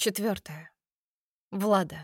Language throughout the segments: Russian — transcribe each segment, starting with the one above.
4. Влада.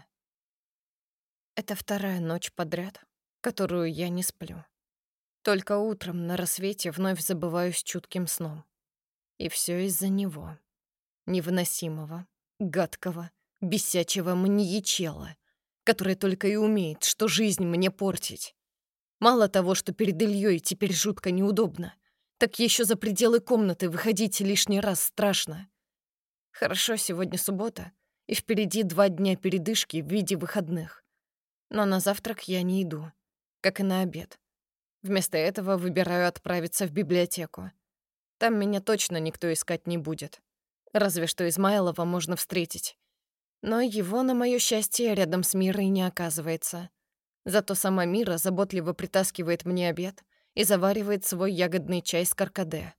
Это вторая ночь подряд, которую я не сплю. Только утром на рассвете вновь забываюсь чутким сном. И все из-за него. Невыносимого, гадкого, бесячего маньячела, который только и умеет, что жизнь мне портить. Мало того, что перед Ильей теперь жутко неудобно, так еще за пределы комнаты выходить лишний раз страшно. Хорошо, сегодня суббота, и впереди 2 дня передышки в виде выходных. Но на завтрак я не иду, как и на обед. Вместо этого выбираю отправиться в библиотеку. Там меня точно никто искать не будет. Разве что Измайлова можно встретить. Но его, на моё счастье, рядом с Мирой не оказывается. Зато сама Мира заботливо притаскивает мне обед и заваривает свой ягодный чай с каркаде.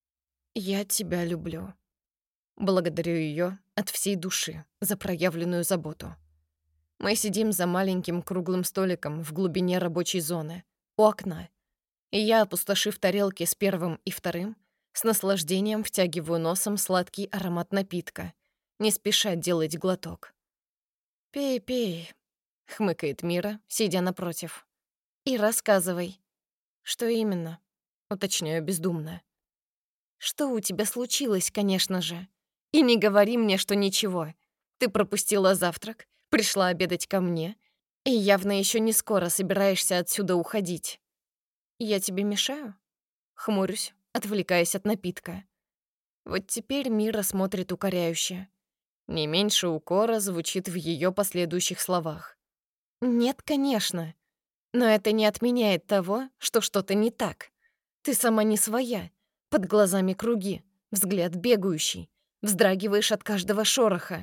«Я тебя люблю». Благодарю её от всей души за проявленную заботу. Мы сидим за маленьким круглым столиком в глубине рабочей зоны, у окна. И я, опустошив тарелки с первым и вторым, с наслаждением втягиваю носом сладкий аромат напитка, не спеша делать глоток. «Пей, пей», — хмыкает Мира, сидя напротив. «И рассказывай». «Что именно?» — уточняю бездумно. «Что у тебя случилось, конечно же? И не говори мне, что ничего. Ты пропустила завтрак, пришла обедать ко мне, и явно еще не скоро собираешься отсюда уходить. Я тебе мешаю?» Хмурюсь, отвлекаясь от напитка. Вот теперь Мира смотрит укоряюще. Не меньше укора звучит в ее последующих словах. «Нет, конечно. Но это не отменяет того, что что-то не так. Ты сама не своя. Под глазами круги, взгляд бегающий. Вздрагиваешь от каждого шороха».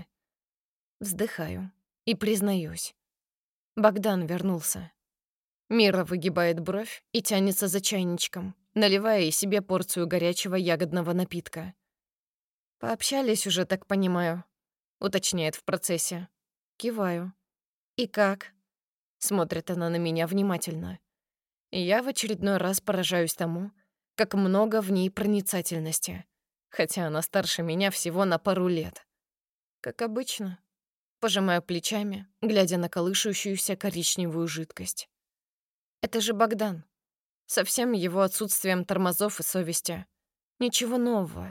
Вздыхаю и признаюсь. Богдан вернулся. Мира выгибает бровь и тянется за чайничком, наливая и себе порцию горячего ягодного напитка. «Пообщались уже, так понимаю», — уточняет в процессе. Киваю. «И как?» — смотрит она на меня внимательно. И я в очередной раз поражаюсь тому, как много в ней проницательности, хотя она старше меня всего на пару лет. Как обычно. Пожимаю плечами, глядя на колышущуюся коричневую жидкость. Это же Богдан. Со всем его отсутствием тормозов и совести. Ничего нового.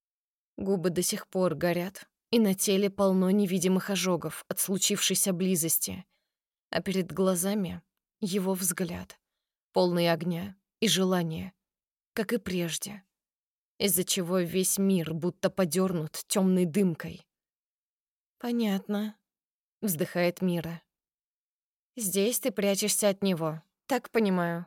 Губы до сих пор горят, и на теле полно невидимых ожогов от случившейся близости. А перед глазами его взгляд, полный огня и желания, как и прежде, из-за чего весь мир будто подернут темной дымкой. «Понятно», — вздыхает Мира. «Здесь ты прячешься от него, так понимаю».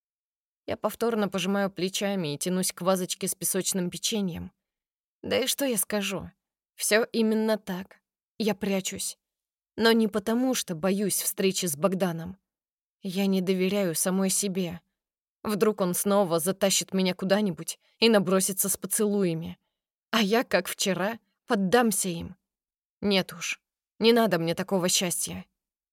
Я повторно пожимаю плечами и тянусь к вазочке с песочным печеньем. Да и что я скажу? Все именно так. Я прячусь. Но не потому, что боюсь встречи с Богданом. Я не доверяю самой себе. Вдруг он снова затащит меня куда-нибудь и набросится с поцелуями. А я, как вчера, поддамся им. Нет уж, не надо мне такого счастья.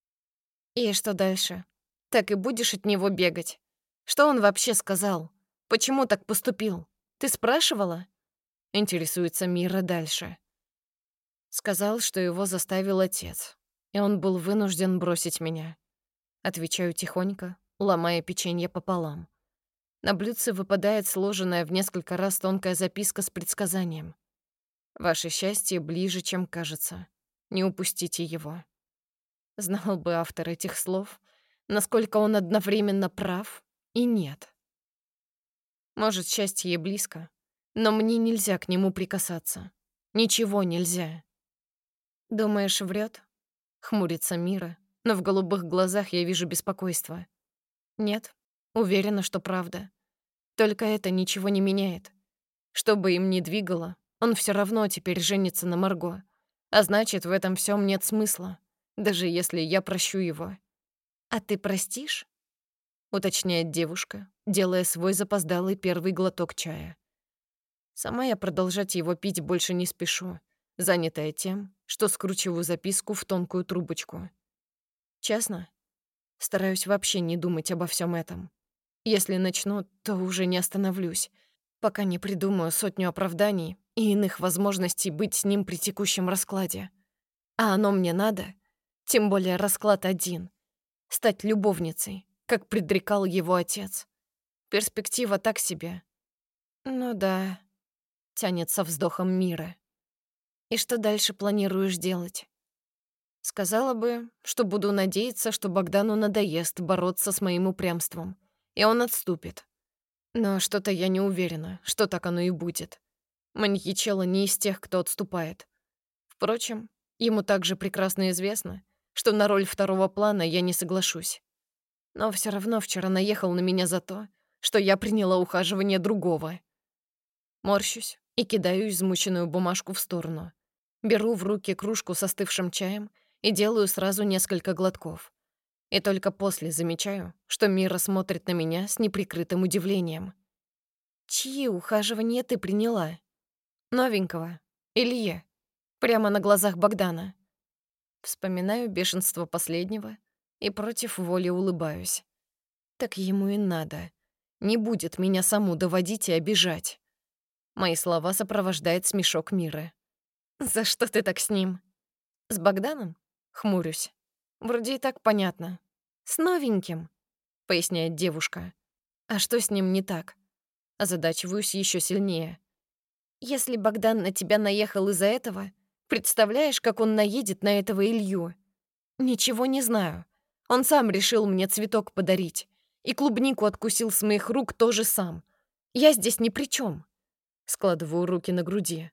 И что дальше? Так и будешь от него бегать? Что он вообще сказал? Почему так поступил? Ты спрашивала? Интересуется Мира дальше. Сказал, что его заставил отец, и он был вынужден бросить меня. Отвечаю тихонько, ломая печенье пополам. На блюдце выпадает сложенная в несколько раз тонкая записка с предсказанием. «Ваше счастье ближе, чем кажется. Не упустите его». Знал бы автор этих слов, насколько он одновременно прав и нет. Может, счастье и близко, но мне нельзя к нему прикасаться. Ничего нельзя. «Думаешь, врет? Хмурится Мира, но в голубых глазах я вижу беспокойство. «Нет, уверена, что правда. Только это ничего не меняет. Что бы им ни двигало, он все равно теперь женится на Марго. А значит, в этом всем нет смысла, даже если я прощу его». «А ты простишь?» — уточняет девушка, делая свой запоздалый первый глоток чая. Сама я продолжать его пить больше не спешу, занятая тем, что скручиваю записку в тонкую трубочку. Честно, стараюсь вообще не думать обо всем этом. Если начну, то уже не остановлюсь, пока не придумаю 100 оправданий и иных возможностей быть с ним при текущем раскладе. А оно мне надо? Тем более расклад один. Стать любовницей, как предрекал его отец. Перспектива так себе. Ну да, тянет со вздохом Мира. И что дальше планируешь делать? Сказала бы, что буду надеяться, что Богдану надоест бороться с моим упрямством, и он отступит. Но что-то я не уверена, что так оно и будет. Маньячелло не из тех, кто отступает. Впрочем, ему также прекрасно известно, что на роль второго плана я не соглашусь. Но все равно вчера наехал на меня за то, что я приняла ухаживание другого. Морщусь и кидаю измученную бумажку в сторону. Беру в руки кружку с остывшим чаем и делаю сразу несколько глотков. И только после замечаю, что Мира смотрит на меня с неприкрытым удивлением. «Чьи ухаживания ты приняла?» «Новенького. Илье. Прямо на глазах Богдана». Вспоминаю бешенство последнего и против воли улыбаюсь. Так ему и надо. Не будет меня саму доводить и обижать. Мои слова сопровождает смешок Миры. «За что ты так с ним?» «С Богданом?» Хмурюсь. «Вроде и так понятно. С новеньким», — поясняет девушка. «А что с ним не так?» Озадачиваюсь еще сильнее. «Если Богдан на тебя наехал из-за этого, представляешь, как он наедет на этого Илью?» «Ничего не знаю. Он сам решил мне цветок подарить. И клубнику откусил с моих рук тоже сам. Я здесь ни при чем. Складываю руки на груди.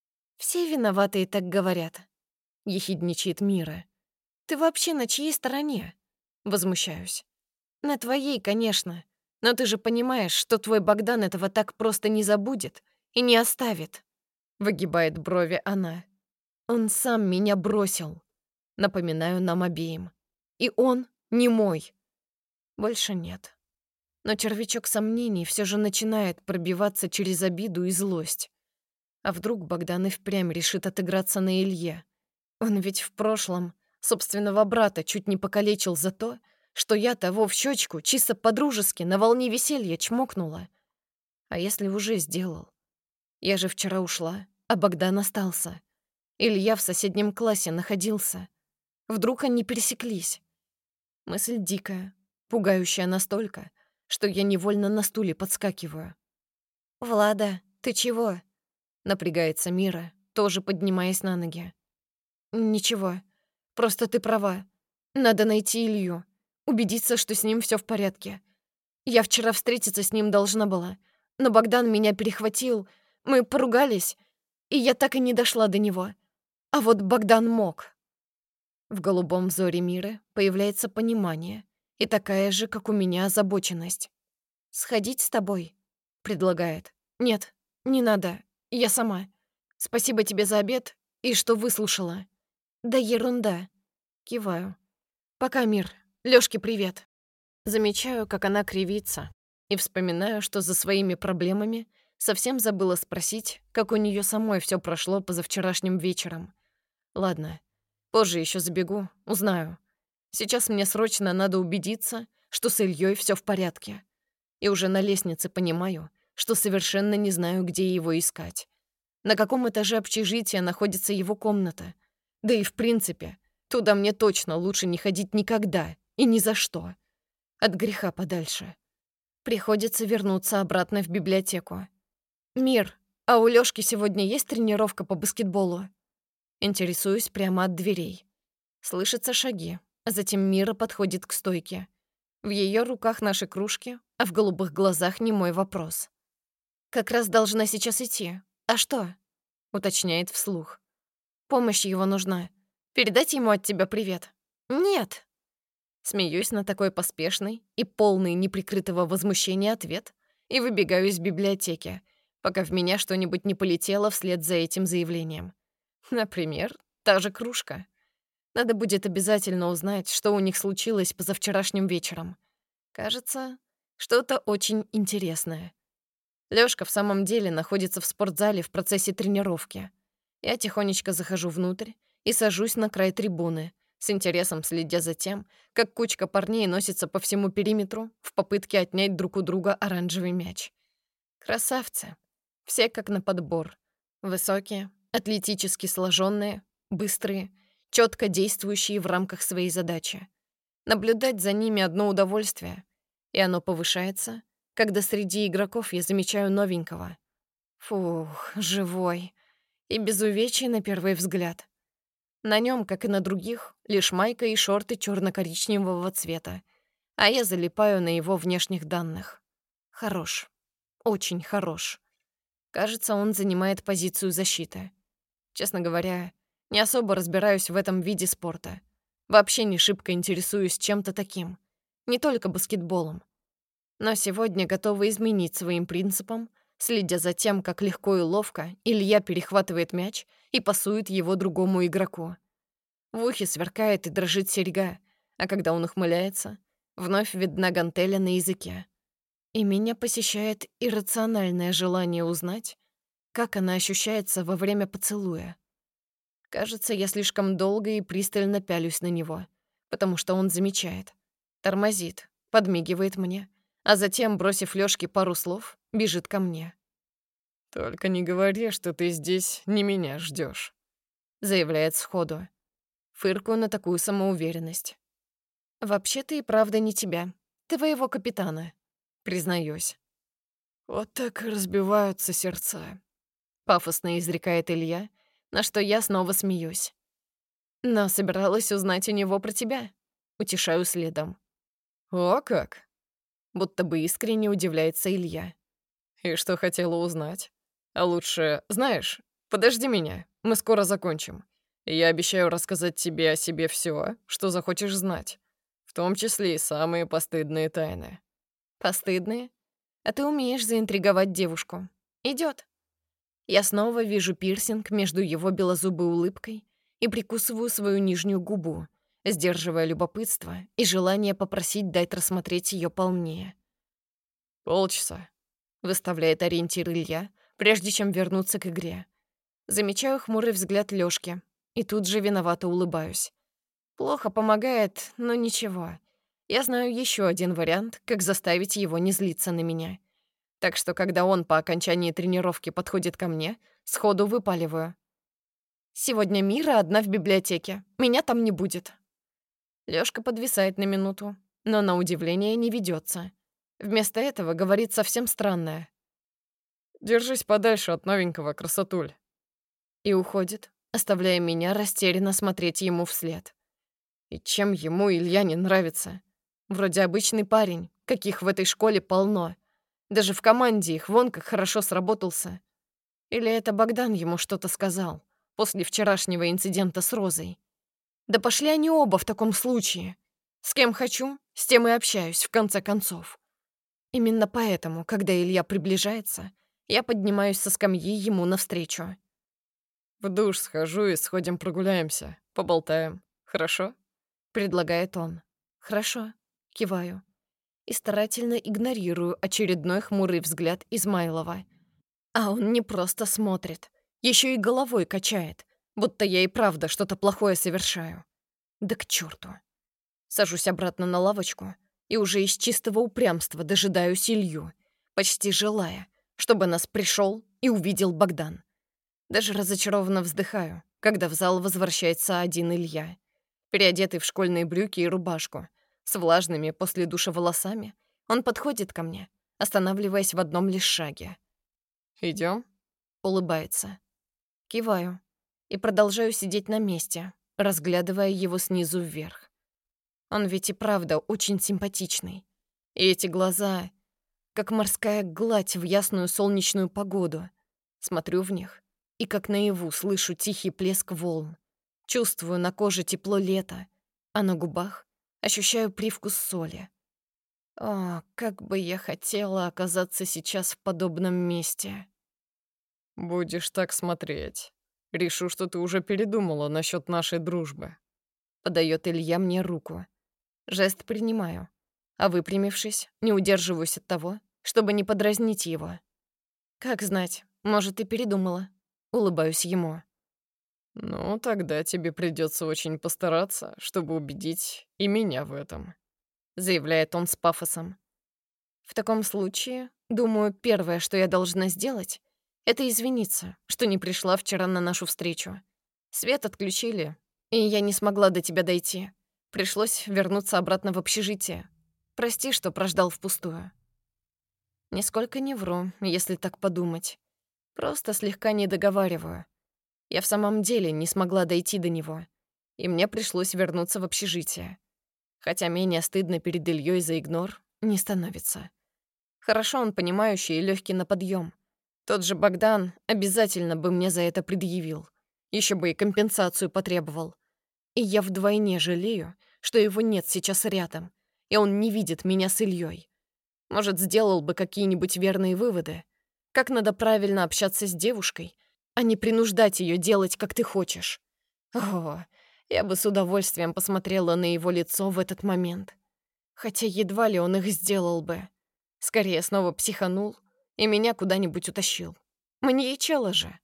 «Все виноватые так говорят», — ехидничает Мира. «Ты вообще на чьей стороне?» Возмущаюсь. «На твоей, конечно. Но ты же понимаешь, что твой Богдан этого так просто не забудет и не оставит». Выгибает брови она. «Он сам меня бросил», — напоминаю нам обеим. «И он не мой». Больше нет. Но червячок сомнений все же начинает пробиваться через обиду и злость. А вдруг Богдан и впрямь решит отыграться на Илье? Он ведь в прошлом собственного брата чуть не покалечил за то, что я того в щечку чисто по-дружески на волне веселья чмокнула. А если уже сделал? Я же вчера ушла, а Богдан остался. Илья в соседнем классе находился. Вдруг они пересеклись? Мысль дикая, пугающая настолько, что я невольно на стуле подскакиваю. «Влада, ты чего?» — напрягается Мира, тоже поднимаясь на ноги. «Ничего, просто ты права. Надо найти Илью, убедиться, что с ним все в порядке. Я вчера встретиться с ним должна была, но Богдан меня перехватил, мы поругались, и я так и не дошла до него. А вот Богдан мог». В голубом взоре Миры появляется понимание и такая же, как у меня, озабоченность. «Сходить с тобой?» — предлагает. «Нет, не надо, я сама. Спасибо тебе за обед и что выслушала». «Да ерунда». Киваю. «Пока, Мир. Лёшке привет». Замечаю, как она кривится, и вспоминаю, что за своими проблемами совсем забыла спросить, как у неё самой всё прошло позавчерашним вечером. Ладно, позже ещё забегу, узнаю. Сейчас мне срочно надо убедиться, что с Ильей всё в порядке. И уже на лестнице понимаю, что совершенно не знаю, где его искать. На каком этаже общежития находится его комната. Да и в принципе, туда мне точно лучше не ходить никогда и ни за что. От греха подальше. Приходится вернуться обратно в библиотеку. «Мир, а у Лёшки сегодня есть тренировка по баскетболу?» Интересуюсь прямо от дверей. Слышатся шаги, а затем Мира подходит к стойке. В её руках наши кружки, а в голубых глазах немой вопрос. «Как раз должна сейчас идти. А что?» — уточняет вслух. «Помощь его нужна. Передать ему от тебя привет?» «Нет». Смеюсь на такой поспешный и полный неприкрытого возмущения ответ и выбегаю из библиотеки, пока в меня что-нибудь не полетело вслед за этим заявлением. Например, та же кружка. Надо будет обязательно узнать, что у них случилось позавчерашним вечером. Кажется, что-то очень интересное. Лёшка в самом деле находится в спортзале в процессе тренировки. Я тихонечко захожу внутрь и сажусь на край трибуны, с интересом следя за тем, как кучка парней носится по всему периметру в попытке отнять друг у друга оранжевый мяч. Красавцы. Все как на подбор. Высокие, атлетически сложенные, быстрые, четко действующие в рамках своей задачи. Наблюдать за ними одно удовольствие, и оно повышается, когда среди игроков я замечаю новенького. Фух, живой. И без увечий на первый взгляд. На нем, как и на других, лишь майка и шорты черно-коричневого цвета, а я залипаю на его внешних данных. Хорош. Очень хорош. Кажется, он занимает позицию защиты. Честно говоря, не особо разбираюсь в этом виде спорта. Вообще не шибко интересуюсь чем-то таким. Не только баскетболом. Но сегодня готова изменить своим принципам, следя за тем, как легко и ловко Илья перехватывает мяч и пасует его другому игроку. В ухе сверкает и дрожит серьга, а когда он ухмыляется, вновь видна гантеля на языке. И меня посещает иррациональное желание узнать, как она ощущается во время поцелуя. Кажется, я слишком долго и пристально пялюсь на него, потому что он замечает, тормозит, подмигивает мне, а затем, бросив Лёшке пару слов, бежит ко мне. «Только не говори, что ты здесь не меня ждёшь», — заявляет сходу. Фыркаю на такую самоуверенность. «Вообще-то и правда не тебя. Твоего капитана», — признаюсь. «Вот так и разбиваются сердца», — пафосно изрекает Илья, на что я снова смеюсь. «Но собиралась узнать у него про тебя», — утешаю следом. «О как!» Будто бы искренне удивляется Илья. «И что хотела узнать? А лучше, знаешь, подожди меня, мы скоро закончим. Я обещаю рассказать тебе о себе всё, что захочешь знать, в том числе и самые постыдные тайны». «Постыдные? А ты умеешь заинтриговать девушку. Идёт». Я снова вижу пирсинг между его белозубой улыбкой и прикусываю свою нижнюю губу, сдерживая любопытство и желание попросить дать рассмотреть её полнее. «Полчаса», — выставляет ориентир Илья, прежде чем вернуться к игре. Замечаю хмурый взгляд Лёшки и тут же виновато улыбаюсь. Плохо помогает, но ничего. Я знаю ещё один вариант, как заставить его не злиться на меня. Так что, когда он по окончании тренировки подходит ко мне, сходу выпаливаю. «Сегодня Мира одна в библиотеке. Меня там не будет». Лёшка подвисает на минуту, но на удивление не ведётся. Вместо этого говорит совсем странное. «Держись подальше от новенького, красотуль». И уходит, оставляя меня растерянно смотреть ему вслед. И чем ему Илья не нравится? Вроде обычный парень, каких в этой школе полно. Даже в команде их вон как хорошо сработался. Или это Богдан ему что-то сказал после вчерашнего инцидента с Розой? Да пошли они оба в таком случае. С кем хочу, с тем и общаюсь, в конце концов. Именно поэтому, когда Илья приближается, я поднимаюсь со скамьи ему навстречу. «В душ схожу и сходим прогуляемся, поболтаем. Хорошо?» — предлагает он. «Хорошо», — киваю. И старательно игнорирую очередной хмурый взгляд Измайлова. А он не просто смотрит, еще и головой качает, будто я и правда что-то плохое совершаю. Да к черту. Сажусь обратно на лавочку и уже из чистого упрямства дожидаюсь Илью, почти желая, чтобы нас пришел и увидел Богдан. Даже разочарованно вздыхаю, когда в зал возвращается один Илья, переодетый в школьные брюки и рубашку, с влажными после душа волосами. Он подходит ко мне, останавливаясь в одном лишь шаге. «Идём?» — улыбается. Киваю и продолжаю сидеть на месте, разглядывая его снизу вверх. Он ведь и правда очень симпатичный. И эти глаза, как морская гладь в ясную солнечную погоду. Смотрю в них и как наяву слышу тихий плеск волн. Чувствую на коже тепло лета, а на губах ощущаю привкус соли. О, как бы я хотела оказаться сейчас в подобном месте. «Будешь так смотреть. Решу, что ты уже передумала насчет нашей дружбы». Подает Илья мне руку. Жест принимаю, а выпрямившись, не удерживаюсь от того, чтобы не подразнить его. Как знать, может, и передумала. Улыбаюсь ему. «Ну, тогда тебе придется очень постараться, чтобы убедить и меня в этом», — заявляет он с пафосом. В таком случае, думаю, первое, что я должна сделать, это извиниться, что не пришла вчера на нашу встречу. Свет отключили, и я не смогла до тебя дойти. Пришлось вернуться обратно в общежитие. Прости, что прождал впустую. Нисколько не вру, если так подумать. Просто слегка не договариваю. Я в самом деле не смогла дойти до него, и мне пришлось вернуться в общежитие. Хотя менее стыдно перед Ильей за игнор не становится. Хорошо он понимающий и легкий на подъем. Тот же Богдан обязательно бы мне за это предъявил. Еще бы и компенсацию потребовал. И я вдвойне жалею, что его нет сейчас рядом, и он не видит меня с Ильей. Может, сделал бы какие-нибудь верные выводы, как надо правильно общаться с девушкой, а не принуждать ее делать, как ты хочешь. О, я бы с удовольствием посмотрела на его лицо в этот момент. Хотя едва ли он их сделал бы. Скорее снова психанул и меня куда-нибудь утащил. Мне и чело же.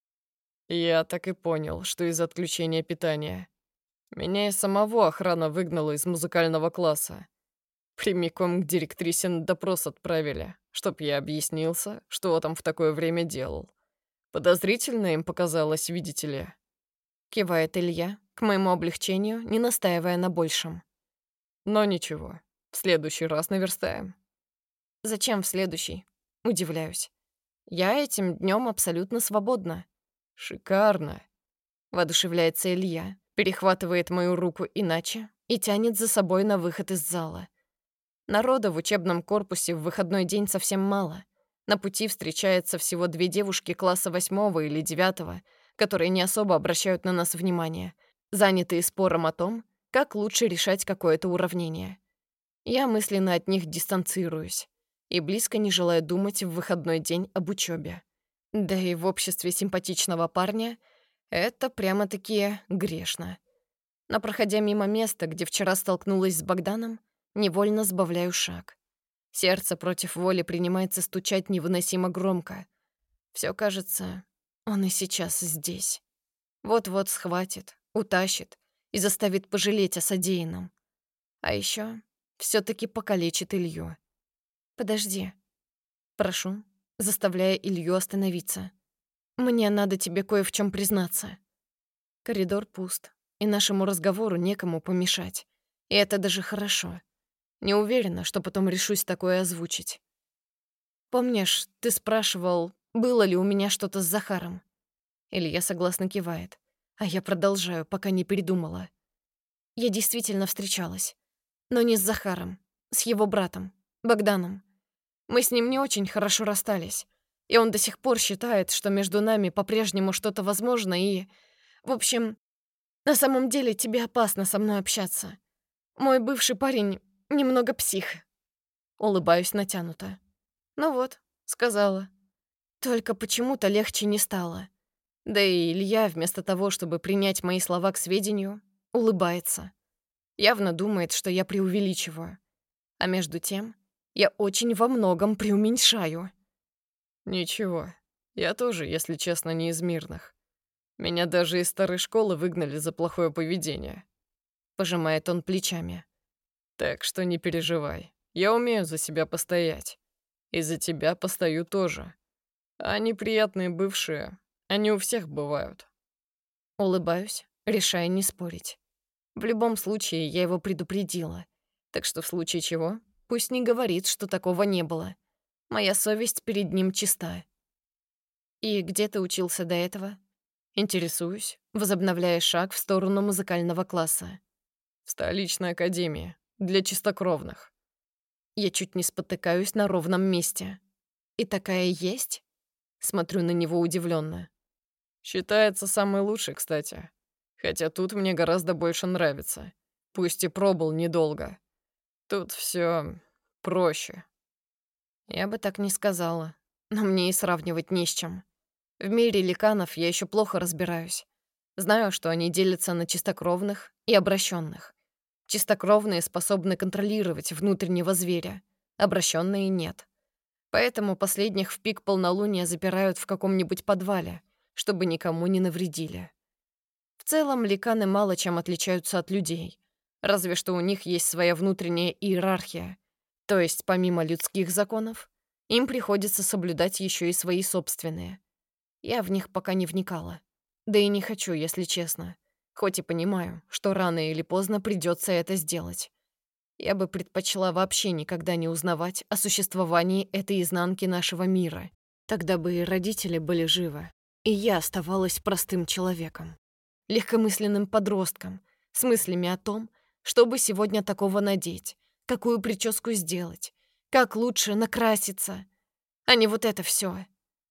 Я так и понял, что из отключения питания. Меня и самого охрана выгнала из музыкального класса. Прямиком к директрисе на допрос отправили, чтоб я объяснился, что там в такое время делал. Подозрительно им показалось, видите ли. Кивает Илья, к моему облегчению, не настаивая на большем. Но ничего, в следующий раз наверстаем. Зачем в следующий? Удивляюсь. Я этим днем абсолютно свободна. Шикарно. Воодушевляется Илья, перехватывает мою руку иначе и тянет за собой на выход из зала. Народа в учебном корпусе в выходной день совсем мало. На пути встречается всего 2 девушки класса 8 или 9, которые не особо обращают на нас внимание, занятые спором о том, как лучше решать какое-то уравнение. Я мысленно от них дистанцируюсь и близко не желаю думать в выходной день об учебе. Да и в обществе симпатичного парня это прямо-таки грешно. Но проходя мимо места, где вчера столкнулась с Богданом, невольно сбавляю шаг. Сердце против воли принимается стучать невыносимо громко. Все кажется, он и сейчас здесь. Вот-вот схватит, утащит и заставит пожалеть о содеянном. А еще все таки покалечит Илью. «Подожди». Прошу, заставляя Илью остановиться. «Мне надо тебе кое в чем признаться». Коридор пуст, и нашему разговору некому помешать. И это даже хорошо. Не уверена, что потом решусь такое озвучить. «Помнишь, ты спрашивал, было ли у меня что-то с Захаром?» Илья согласно кивает, а я продолжаю, пока не передумала. Я действительно встречалась. Но не с Захаром, с его братом, Богданом. Мы с ним не очень хорошо расстались, и он до сих пор считает, что между нами по-прежнему что-то возможно, и... В общем, на самом деле тебе опасно со мной общаться. Мой бывший парень немного псих. Улыбаюсь натянуто. Ну вот, сказала. Только почему-то легче не стало. Да и Илья, вместо того, чтобы принять мои слова к сведению, улыбается. Явно думает, что я преувеличиваю. А между тем, я очень во многом преуменьшаю. Ничего, я тоже, если честно, не из мирных. Меня даже из старой школы выгнали за плохое поведение. Пожимает он плечами. Так что не переживай. Я умею за себя постоять. И за тебя постою тоже. А неприятные бывшие, они у всех бывают. Улыбаюсь, решая не спорить. В любом случае, я его предупредила. Так что в случае чего, пусть не говорит, что такого не было. Моя совесть перед ним чиста. И где ты учился до этого? Интересуюсь, возобновляя шаг в сторону музыкального класса. В столичной академии. Для чистокровных. Я чуть не спотыкаюсь на ровном месте. И такая есть? Смотрю на него удивленно. Считается самый лучший, кстати. Хотя тут мне гораздо больше нравится. Пусть и пробыл недолго. Тут все проще. Я бы так не сказала, но мне и сравнивать не с чем. В мире ликанов я еще плохо разбираюсь. Знаю, что они делятся на чистокровных и обращенных. Чистокровные способны контролировать внутреннего зверя, обращенные нет. Поэтому последних в пик полнолуния запирают в каком-нибудь подвале, чтобы никому не навредили. В целом, ликаны мало чем отличаются от людей, разве что у них есть своя внутренняя иерархия, то есть помимо людских законов, им приходится соблюдать еще и свои собственные. Я в них пока не вникала. Да и не хочу, если честно. Хоть и понимаю, что рано или поздно придется это сделать. Я бы предпочла вообще никогда не узнавать о существовании этой изнанки нашего мира. Тогда бы и родители были живы, и я оставалась простым человеком, легкомысленным подростком, с мыслями о том, чтобы сегодня такого надеть, какую прическу сделать, как лучше накраситься, а не вот это все.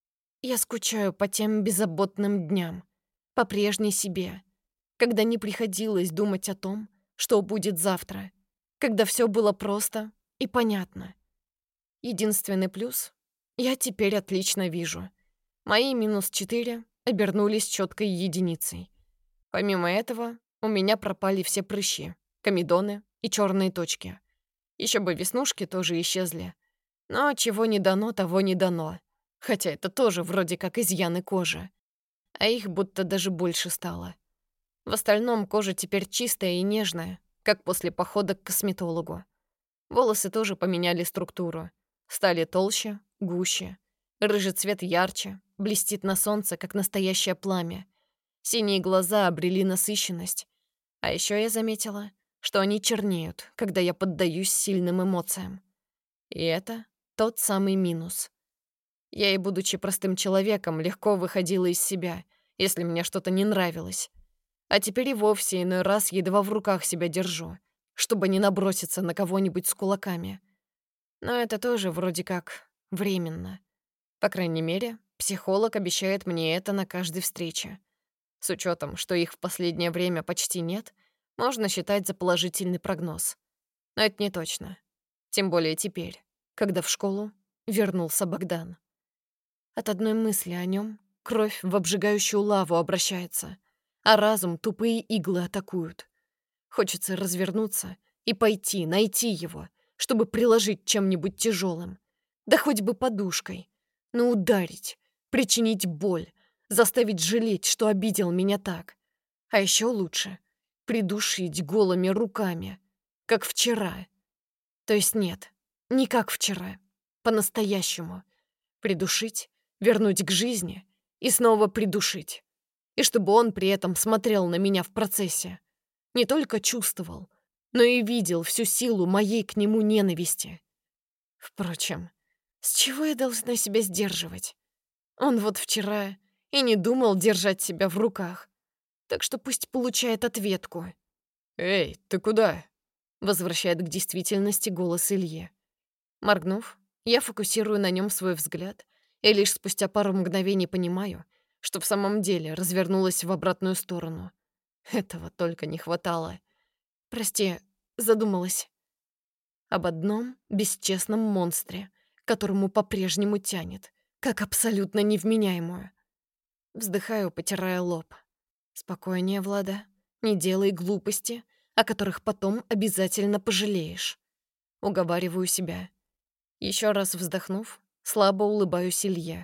Я скучаю по тем беззаботным дням, по прежней себе, когда не приходилось думать о том, что будет завтра, когда все было просто и понятно. Единственный плюс — я теперь отлично вижу. Мои -4 обернулись четкой единицей. Помимо этого, у меня пропали все прыщи, комедоны и черные точки. Еще бы веснушки тоже исчезли. Но чего не дано, того не дано. Хотя это тоже вроде как изъяны кожи. А их будто даже больше стало. В остальном кожа теперь чистая и нежная, как после похода к косметологу. Волосы тоже поменяли структуру. Стали толще, гуще. Рыжий цвет ярче, блестит на солнце, как настоящее пламя. Синие глаза обрели насыщенность. А еще я заметила, что они чернеют, когда я поддаюсь сильным эмоциям. И это тот самый минус. Я и, будучи простым человеком, легко выходила из себя, если мне что-то не нравилось. А теперь и вовсе иной раз едва в руках себя держу, чтобы не наброситься на кого-нибудь с кулаками. Но это тоже вроде как временно. По крайней мере, психолог обещает мне это на каждой встрече. С учетом, что их в последнее время почти нет, можно считать за положительный прогноз. Но это не точно. Тем более теперь, когда в школу вернулся Богдан. От одной мысли о нем кровь в обжигающую лаву обращается, а разум тупые иглы атакуют. Хочется развернуться и пойти, найти его, чтобы приложить чем-нибудь тяжелым. Да хоть бы подушкой. Но ударить, причинить боль, заставить жалеть, что обидел меня так. А еще лучше — придушить голыми руками, как вчера. То есть нет, не как вчера, по-настоящему. Придушить, вернуть к жизни и снова придушить. И чтобы он при этом смотрел на меня в процессе. Не только чувствовал, но и видел всю силу моей к нему ненависти. Впрочем, с чего я должна себя сдерживать? Он вот вчера и не думал держать себя в руках. Так что пусть получает ответку. «Эй, ты куда?» — возвращает к действительности голос Ильи. Моргнув, я фокусирую на нем свой взгляд и лишь спустя пару мгновений понимаю, что в самом деле развернулась в обратную сторону. Этого только не хватало. Прости, задумалась. Об одном бесчестном монстре, которому по-прежнему тянет, как абсолютно невменяемую. Вздыхаю, потирая лоб. Спокойнее, Влада. Не делай глупости, о которых потом обязательно пожалеешь. Уговариваю себя. Еще раз вздохнув, слабо улыбаюсь Илье.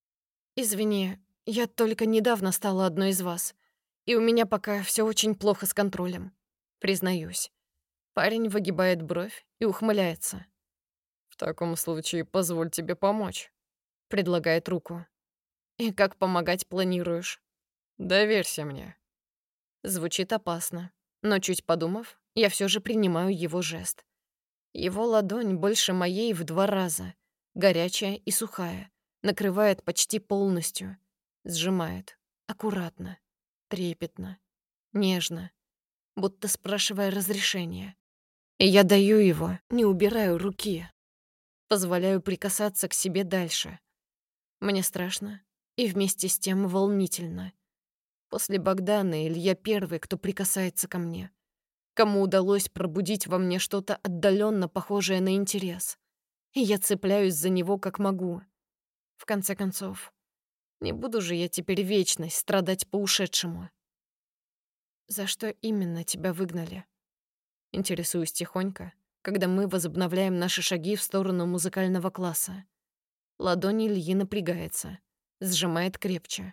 «Извини, я только недавно стала одной из вас, и у меня пока все очень плохо с контролем. Признаюсь». Парень выгибает бровь и ухмыляется. «В таком случае позволь тебе помочь», — предлагает руку. «И как помогать планируешь?» «Доверься мне». Звучит опасно, но чуть подумав, я все же принимаю его жест. Его ладонь больше моей в 2 раза, горячая и сухая, накрывает почти полностью, сжимает, аккуратно, трепетно, нежно, будто спрашивая разрешения. И я даю его, не убираю руки, позволяю прикасаться к себе дальше. Мне страшно и вместе с тем волнительно. После Богдана Илья первый, кто прикасается ко мне, кому удалось пробудить во мне что-то отдаленно похожее на интерес. И я цепляюсь за него как могу. В конце концов, не буду же я теперь вечность страдать по ушедшему. «За что именно тебя выгнали?» Интересуюсь тихонько, когда мы возобновляем наши шаги в сторону музыкального класса. Ладонь Ильи напрягается, сжимает крепче.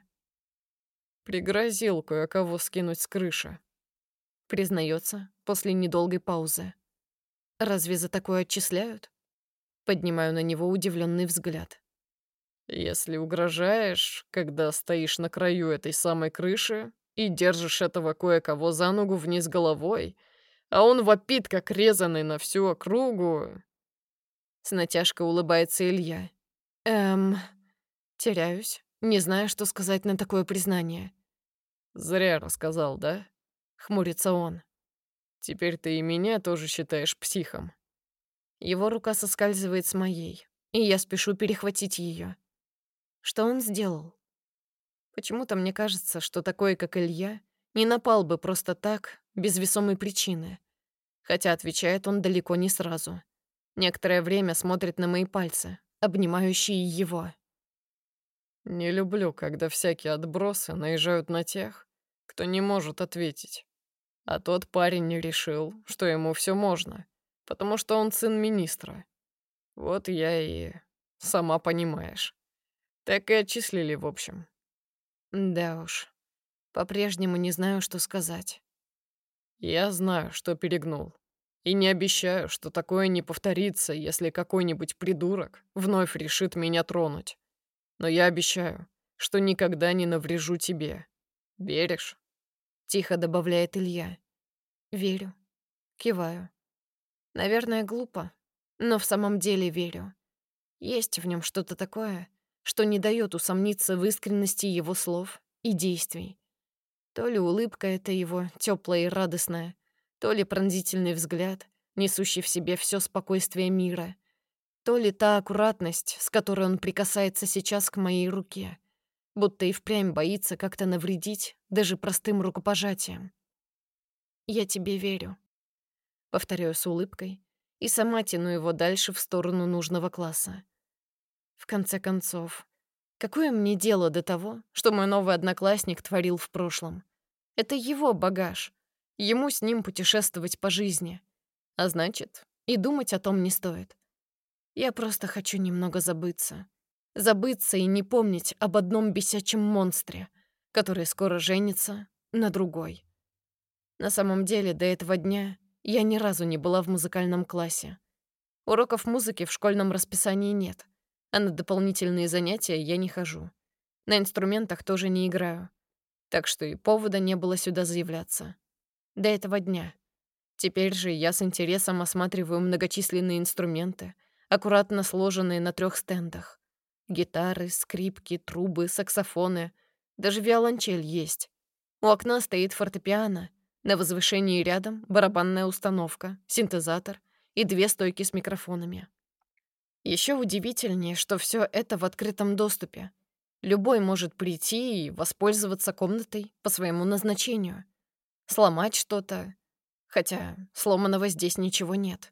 «Пригрозил кое-кого скинуть с крыши». Признается после недолгой паузы. «Разве за такое отчисляют?» Поднимаю на него удивленный взгляд. «Если угрожаешь, когда стоишь на краю этой самой крыши, и держишь этого кое-кого за ногу вниз головой, а он вопит, как резанный на всю округу. С натяжкой улыбается Илья. Эм... Теряюсь, не знаю, что сказать на такое признание. Зря рассказал, да? Хмурится он. Теперь ты и меня тоже считаешь психом. Его рука соскальзывает с моей, и я спешу перехватить ее. Что он сделал? Почему-то мне кажется, что такой, как Илья, не напал бы просто так, без весомой причины. Хотя отвечает он далеко не сразу. Некоторое время смотрит на мои пальцы, обнимающие его. Не люблю, когда всякие отбросы наезжают на тех, кто не может ответить. А тот парень не решил, что ему все можно, потому что он сын министра. Вот я и... сама понимаешь. Так и отчислили, в общем. Да уж, по-прежнему не знаю, что сказать. Я знаю, что перегнул. И не обещаю, что такое не повторится, если какой-нибудь придурок вновь решит меня тронуть. Но я обещаю, что никогда не наврежу тебе. Веришь? Тихо добавляет Илья. Верю. Киваю. Наверное, глупо, но в самом деле верю. Есть в нем что-то такое, что не дает усомниться в искренности его слов и действий. То ли улыбка эта его теплая и радостная, то ли пронзительный взгляд, несущий в себе все спокойствие мира, то ли та аккуратность, с которой он прикасается сейчас к моей руке, будто и впрямь боится как-то навредить даже простым рукопожатием. «Я тебе верю», — повторяю с улыбкой, и сама тяну его дальше в сторону нужного класса. В конце концов, какое мне дело до того, что мой новый одноклассник творил в прошлом? Это его багаж. Ему с ним путешествовать по жизни. А значит, и думать о том не стоит. Я просто хочу немного забыться. Забыться и не помнить об одном бесячем монстре, который скоро женится на другой. На самом деле, до этого дня я ни разу не была в музыкальном классе. Уроков музыки в школьном расписании нет, а на дополнительные занятия я не хожу. На инструментах тоже не играю. Так что и повода не было сюда заявляться. До этого дня. Теперь же я с интересом осматриваю многочисленные инструменты, аккуратно сложенные на 3 стендах. Гитары, скрипки, трубы, саксофоны. Даже виолончель есть. У окна стоит фортепиано. На возвышении рядом барабанная установка, синтезатор и 2 стойки с микрофонами. Еще удивительнее, что все это в открытом доступе. Любой может прийти и воспользоваться комнатой по своему назначению. Сломать что-то, хотя сломанного здесь ничего нет.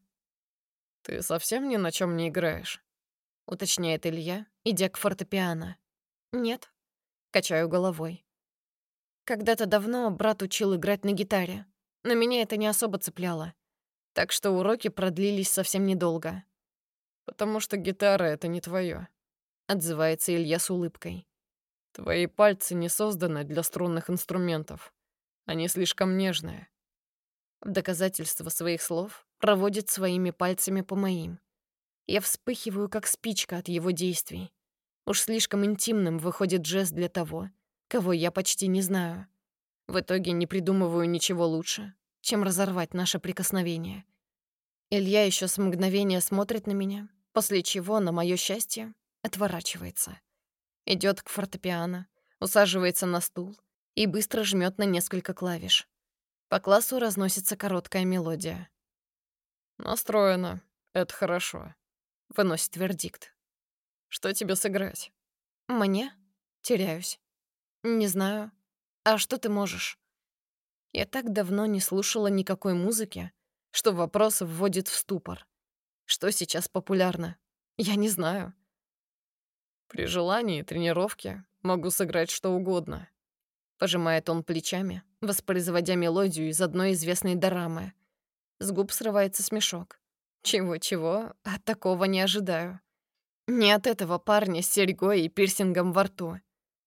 Ты совсем ни на чем не играешь? Уточняет Илья, идя к фортепиано. Нет, качаю головой. Когда-то давно брат учил играть на гитаре, но меня это не особо цепляло. Так что уроки продлились совсем недолго. Потому что гитара — это не твое. Отзывается Илья с улыбкой. Твои пальцы не созданы для струнных инструментов. Они слишком нежные. В доказательство своих слов проводит своими пальцами по моим. Я вспыхиваю, как спичка от его действий. Уж слишком интимным выходит жест для того, кого я почти не знаю. В итоге не придумываю ничего лучше, чем разорвать наше прикосновение. Илья еще с мгновения смотрит на меня, после чего, на мое счастье, отворачивается. Идет к фортепиано, усаживается на стул и быстро жмет на несколько клавиш. По классу разносится короткая мелодия. Настроено. Это хорошо. Выносит вердикт. Что тебе сыграть? Мне? Теряюсь. Не знаю. А что ты можешь? Я так давно не слушала никакой музыки, что вопрос вводит в ступор. Что сейчас популярно? Я не знаю. При желании и тренировке могу сыграть что угодно. Пожимает он плечами, воспроизводя мелодию из одной известной дорамы. С губ срывается смешок. Чего-чего, а такого не ожидаю. Не от этого парня с серьгой и пирсингом во рту.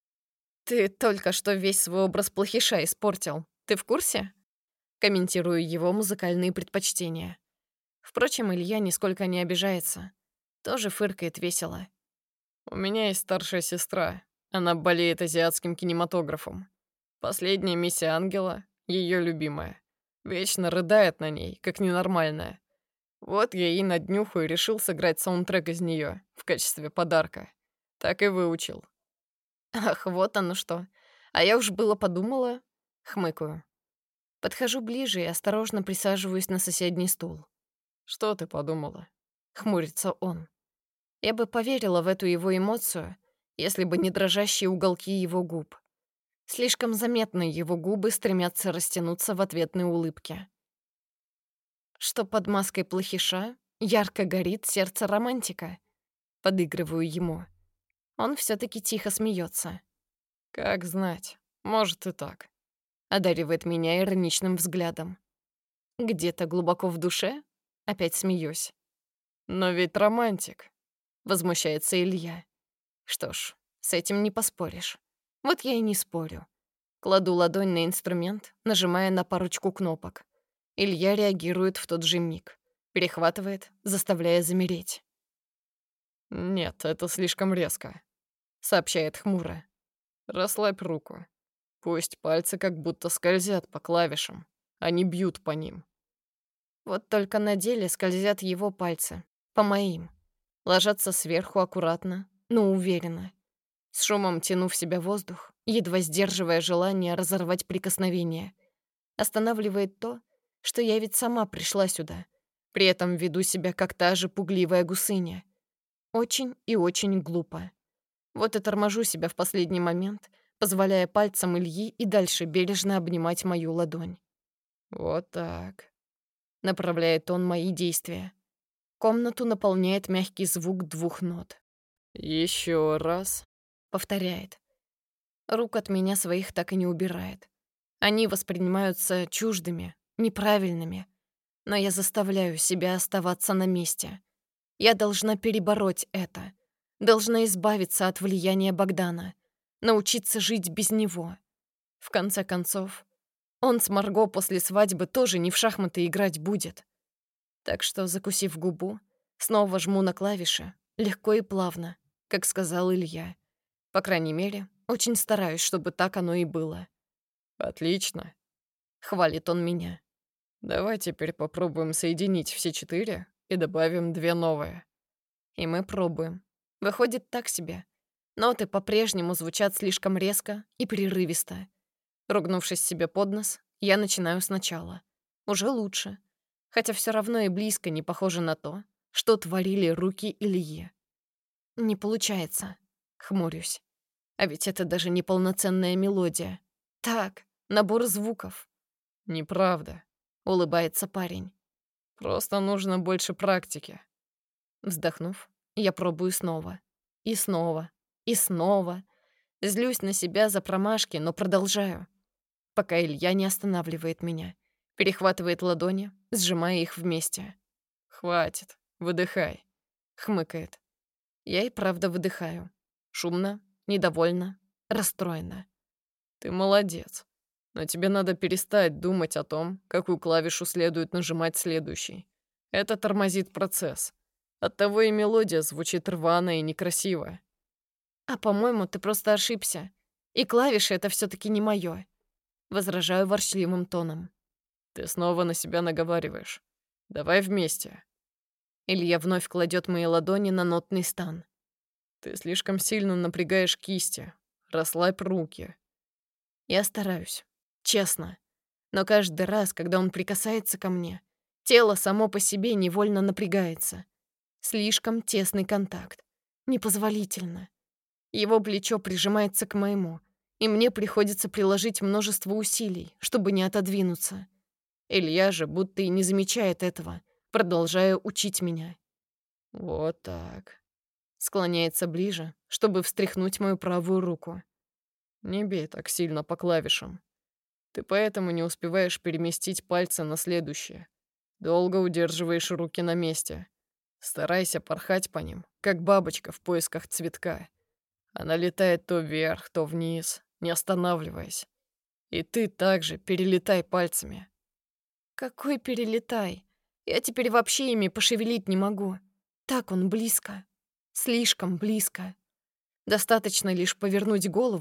Ты только что весь свой образ плохиша испортил. Ты в курсе? Комментирую его музыкальные предпочтения. Впрочем, Илья нисколько не обижается. Тоже фыркает весело. У меня есть старшая сестра. Она болеет азиатским кинематографом. Последняя миссия ангела, ее любимая. Вечно рыдает на ней, как ненормальная. Вот я и на днюху и решил сыграть саундтрек из нее в качестве подарка. Так и выучил. Ах, вот оно что. А я уж было подумала. Хмыкаю. Подхожу ближе и осторожно присаживаюсь на соседний стул. Что ты подумала? Хмурится он. Я бы поверила в эту его эмоцию, если бы не дрожащие уголки его губ. Слишком заметны его губы стремятся растянуться в ответной улыбке. Что под маской плохиша ярко горит сердце романтика. Подыгрываю ему. Он все-таки тихо смеется. Как знать, может и так. Одаривает меня ироничным взглядом. Где-то глубоко в душе опять смеюсь. Но ведь романтик. Возмущается Илья. Что ж, с этим не поспоришь. Вот я и не спорю. Кладу ладонь на инструмент, нажимая на парочку кнопок. Илья реагирует в тот же миг. Перехватывает, заставляя замереть. Нет, это слишком резко, Сообщает хмуро. Расслабь руку. Пусть пальцы как будто скользят по клавишам, а не бьют по ним. Вот только на деле скользят его пальцы. По моим. Ложатся сверху аккуратно, но уверенно. С шумом тяну в себя воздух, едва сдерживая желание разорвать прикосновение. Останавливает то, что я ведь сама пришла сюда. При этом веду себя как та же пугливая гусыня. Очень и очень глупо. Вот и торможу себя в последний момент, позволяя пальцам Ильи и дальше бережно обнимать мою ладонь. Вот так. Направляет он мои действия. Комнату наполняет мягкий звук 2 нот. Еще раз. Повторяет. Рук от меня своих так и не убирает. Они воспринимаются чуждыми, неправильными. Но я заставляю себя оставаться на месте. Я должна перебороть это. Должна избавиться от влияния Богдана. Научиться жить без него. В конце концов, он с Марго после свадьбы тоже не в шахматы играть будет. Так что, закусив губу, снова жму на клавиши, легко и плавно, как сказал Илья. По крайней мере, очень стараюсь, чтобы так оно и было. Отлично. Хвалит он меня. Давай теперь попробуем соединить все 4 и добавим 2 новые. И мы пробуем. Выходит так себе. Ноты по-прежнему звучат слишком резко и прерывисто. Ругнувшись себе под нос, я начинаю сначала. Уже лучше. Хотя все равно и близко не похоже на то, что творили руки Ильи. Не получается. Хмурюсь. А ведь это даже не полноценная мелодия. Так, набор звуков. Неправда. Улыбается парень. Просто нужно больше практики. Вздохнув, я пробую снова. И снова. И снова. Злюсь на себя за промашки, но продолжаю. Пока Илья не останавливает меня. Перехватывает ладони, сжимая их вместе. Хватит. Выдыхай. Хмыкает. Я и правда выдыхаю. Шумно, недовольно, расстроена. Ты молодец. Но тебе надо перестать думать о том, какую клавишу следует нажимать следующей. Это тормозит процесс. Оттого и мелодия звучит рвано и некрасиво. А по-моему, ты просто ошибся. И клавиши — это все таки не моё. Возражаю ворчливым тоном. Ты снова на себя наговариваешь. Давай вместе. Илья вновь кладет мои ладони на нотный стан. Ты слишком сильно напрягаешь кисти. Расслабь руки. Я стараюсь. Честно. Но каждый раз, когда он прикасается ко мне, тело само по себе невольно напрягается. Слишком тесный контакт. Непозволительно. Его плечо прижимается к моему, и мне приходится приложить множество усилий, чтобы не отодвинуться. Илья же будто и не замечает этого, продолжая учить меня. Вот так. Склоняется ближе, чтобы встряхнуть мою правую руку. Не бей так сильно по клавишам. Ты поэтому не успеваешь переместить пальцы на следующее. Долго удерживаешь руки на месте. Старайся порхать по ним, как бабочка в поисках цветка. Она летает то вверх, то вниз, не останавливаясь. И ты также перелетай пальцами. Какой перелетай? Я теперь вообще ими пошевелить не могу. Так он близко. Слишком близко. Достаточно лишь повернуть голову,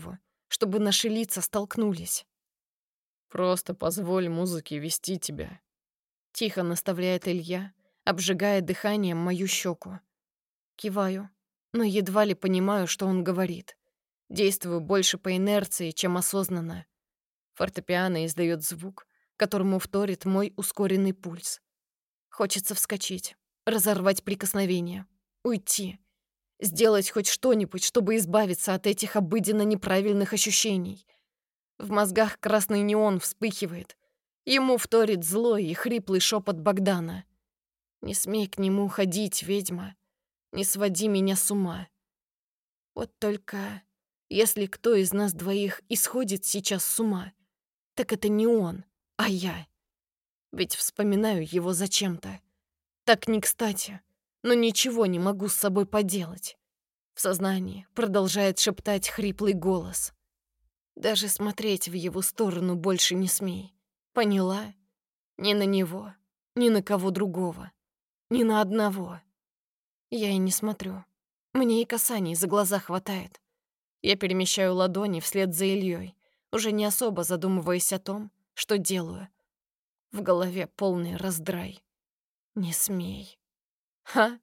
чтобы наши лица столкнулись. Просто позволь музыке вести тебя. Тихо наставляет Илья, обжигая дыханием мою щеку. Киваю, но едва ли понимаю, что он говорит. Действую больше по инерции, чем осознанно. Фортепиано издает звук, которому вторит мой ускоренный пульс. Хочется вскочить, разорвать прикосновение, уйти, сделать хоть что-нибудь, чтобы избавиться от этих обыденно неправильных ощущений. В мозгах красный неон вспыхивает. Ему вторит злой и хриплый шепот Богдана. «Не смей к нему ходить, ведьма. Не своди меня с ума». Вот только если кто из нас двоих исходит сейчас с ума, так это не он, а я. Ведь вспоминаю его зачем-то. Так не кстати, но ничего не могу с собой поделать. В сознании продолжает шептать хриплый голос. Даже смотреть в его сторону больше не смей. Поняла? Ни на него, ни на кого другого, ни на одного. Я и не смотрю. Мне и касаний за глаза хватает. Я перемещаю ладони вслед за Ильей, уже не особо задумываясь о том, что делаю. В голове полный раздрай. Не смей. Ха,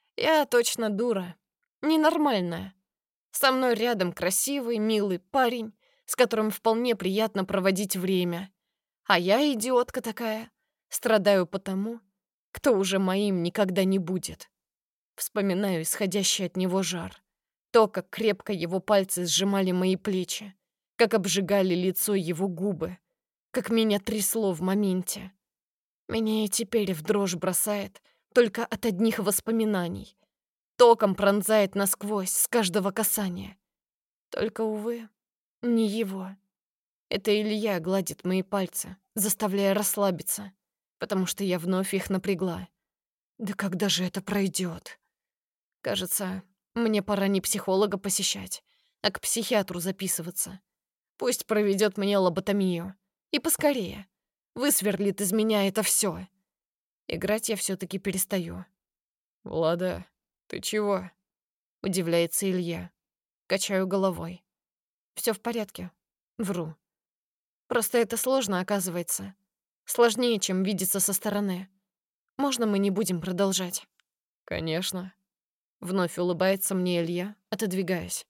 я точно дура. Ненормальная. Со мной рядом красивый, милый парень, с которым вполне приятно проводить время. А я идиотка такая. Страдаю потому, кто уже моим никогда не будет. Вспоминаю исходящий от него жар. То, как крепко его пальцы сжимали мои плечи, как обжигали лицо его губы, как меня трясло в моменте. Меня и теперь в дрожь бросает только от одних воспоминаний. Током пронзает насквозь с каждого касания. Только, увы, не его. Это Илья гладит мои пальцы, заставляя расслабиться, потому что я вновь их напрягла. Да когда же это пройдет? Кажется, мне пора не психолога посещать, а к психиатру записываться. Пусть проведет мне лоботомию. И поскорее. Высверлит из меня это все. Играть я все-таки перестаю. «Влада, ты чего?» — удивляется Илья. Качаю головой. Все в порядке. Вру. Просто это сложно, оказывается. Сложнее, чем видеться со стороны. Можно мы не будем продолжать? «Конечно. Вновь улыбается мне Илья, отодвигаясь.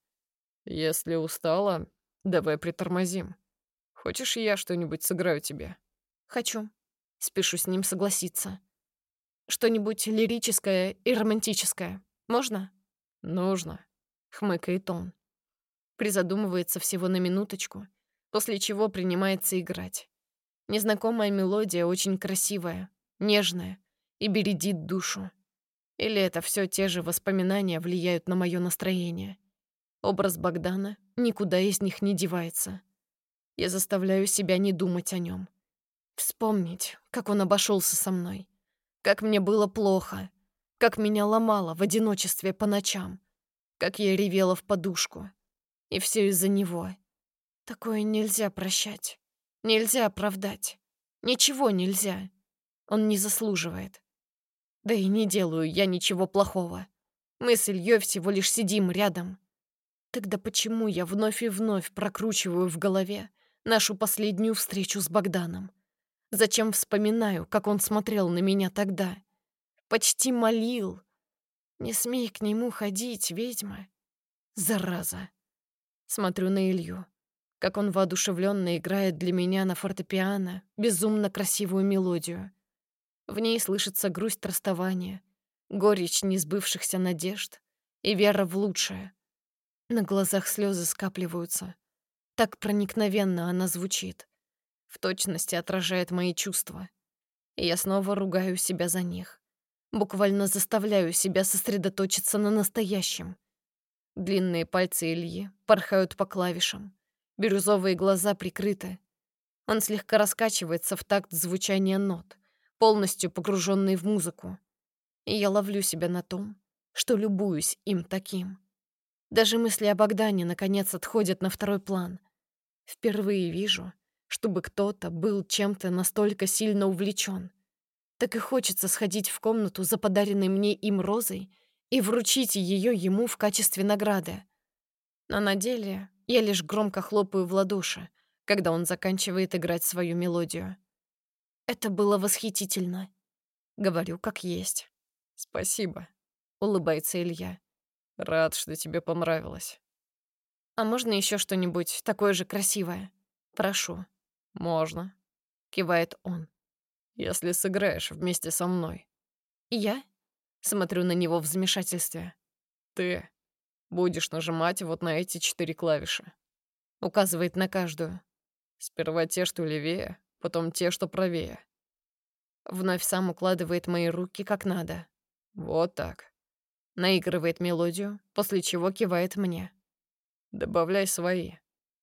Если устала, давай притормозим. Хочешь, я что-нибудь сыграю тебе?» Хочу. Спешу с ним согласиться. Что-нибудь лирическое и романтическое. Можно? «Нужно», — хмыкает он. Призадумывается всего на минуточку, после чего принимается играть. Незнакомая мелодия очень красивая, нежная и бередит душу. Или это все те же воспоминания влияют на мое настроение? Образ Богдана никуда из них не девается. Я заставляю себя не думать о нем. Вспомнить, как он обошелся со мной. Как мне было плохо. Как меня ломало в одиночестве по ночам. Как я ревела в подушку. И все из-за него. Такое нельзя прощать. Нельзя оправдать. Ничего нельзя. Он не заслуживает. Да и не делаю я ничего плохого. Мы с Ильей всего лишь сидим рядом. Тогда почему я вновь и вновь прокручиваю в голове нашу последнюю встречу с Богданом? Зачем вспоминаю, как он смотрел на меня тогда? Почти молил. Не смей к нему ходить, ведьма. Зараза. Смотрю на Илью, как он воодушевленно играет для меня на фортепиано безумно красивую мелодию. В ней слышится грусть расставания, горечь несбывшихся надежд и вера в лучшее. На глазах слезы скапливаются. Так проникновенно она звучит. В точности отражает мои чувства. И я снова ругаю себя за них. Буквально заставляю себя сосредоточиться на настоящем. Длинные пальцы Ильи порхают по клавишам. Бирюзовые глаза прикрыты. Он слегка раскачивается в такт звучания нот, полностью погруженный в музыку. И я ловлю себя на том, что любуюсь им таким. Даже мысли о Богдане наконец отходят на второй план. Впервые вижу, чтобы кто-то был чем-то настолько сильно увлечен. Так и хочется сходить в комнату за подаренной мне им розой и вручить ее ему в качестве награды. Но на деле я лишь громко хлопаю в ладоши, когда он заканчивает играть свою мелодию. Это было восхитительно. Говорю, как есть. «Спасибо. Улыбается Илья. Рад, что тебе понравилось». А можно еще что-нибудь такое же красивое? Прошу. «Можно, Кивает он. если сыграешь вместе со мной. И я смотрю на него в замешательстве. Ты будешь нажимать вот на эти 4 клавиши. Указывает на каждую. Сперва те, что левее, потом те, что правее. Вновь сам укладывает мои руки как надо. Вот так. Наигрывает мелодию, после чего кивает мне. Добавляй свои.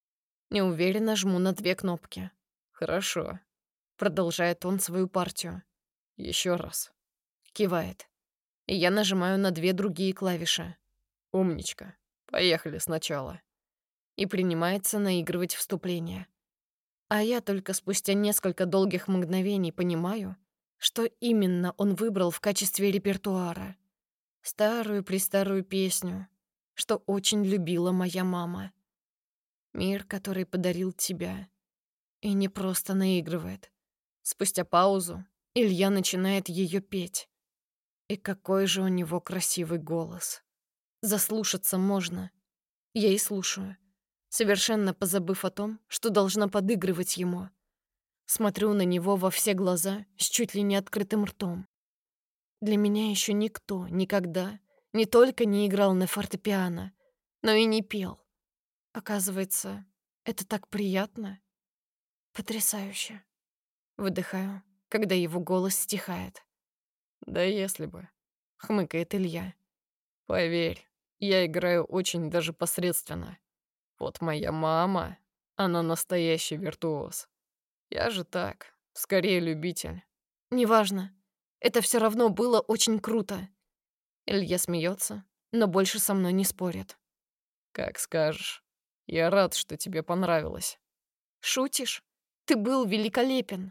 Неуверенно жму на 2 кнопки. Хорошо. Продолжает он свою партию. Еще раз. Кивает. И я нажимаю на 2 другие клавиши. Умничка. Поехали сначала. И принимается наигрывать вступление. А я только спустя несколько долгих мгновений понимаю, что именно он выбрал в качестве репертуара. Старую-престарую песню, что очень любила моя мама. Мир, который подарил тебя. И не просто наигрывает. Спустя паузу Илья начинает ее петь. И какой же у него красивый голос. Заслушаться можно. Я и слушаю, совершенно позабыв о том, что должна подыгрывать ему. Смотрю на него во все глаза с чуть ли не открытым ртом. Для меня еще никто никогда не только не играл на фортепиано, но и не пел. Оказывается, это так приятно. Потрясающе. Выдыхаю, когда его голос стихает. Да если бы. Хмыкает Илья. Поверь, я играю очень даже посредственно. Вот моя мама, она настоящий виртуоз. Я же так, скорее любитель. Неважно. Это все равно было очень круто. Илья смеется, но больше со мной не спорит. Как скажешь. Я рад, что тебе понравилось. Шутишь? Ты был великолепен.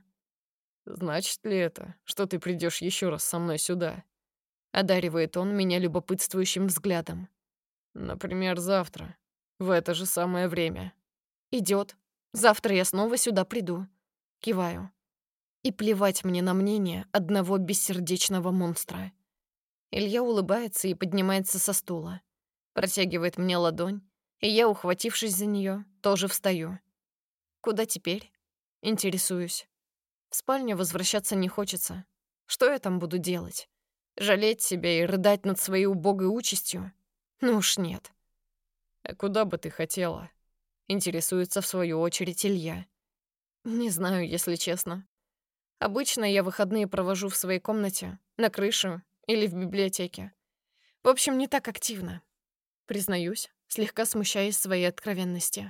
Значит ли это, что ты придешь еще раз со мной сюда? Одаривает он меня любопытствующим взглядом. Например, завтра, в это же самое время. Идет. Завтра я снова сюда приду. Киваю. И плевать мне на мнение одного бессердечного монстра. Илья улыбается и поднимается со стула. Протягивает мне ладонь, и я, ухватившись за нее, тоже встаю. Куда теперь? Интересуюсь. В спальню возвращаться не хочется. Что я там буду делать? Жалеть себя и рыдать над своей убогой участью? Ну уж нет. А куда бы ты хотела? Интересуется в свою очередь Илья. Не знаю, если честно. Обычно я выходные провожу в своей комнате, на крыше или в библиотеке. В общем, не так активно. Признаюсь, слегка смущаясь своей откровенности.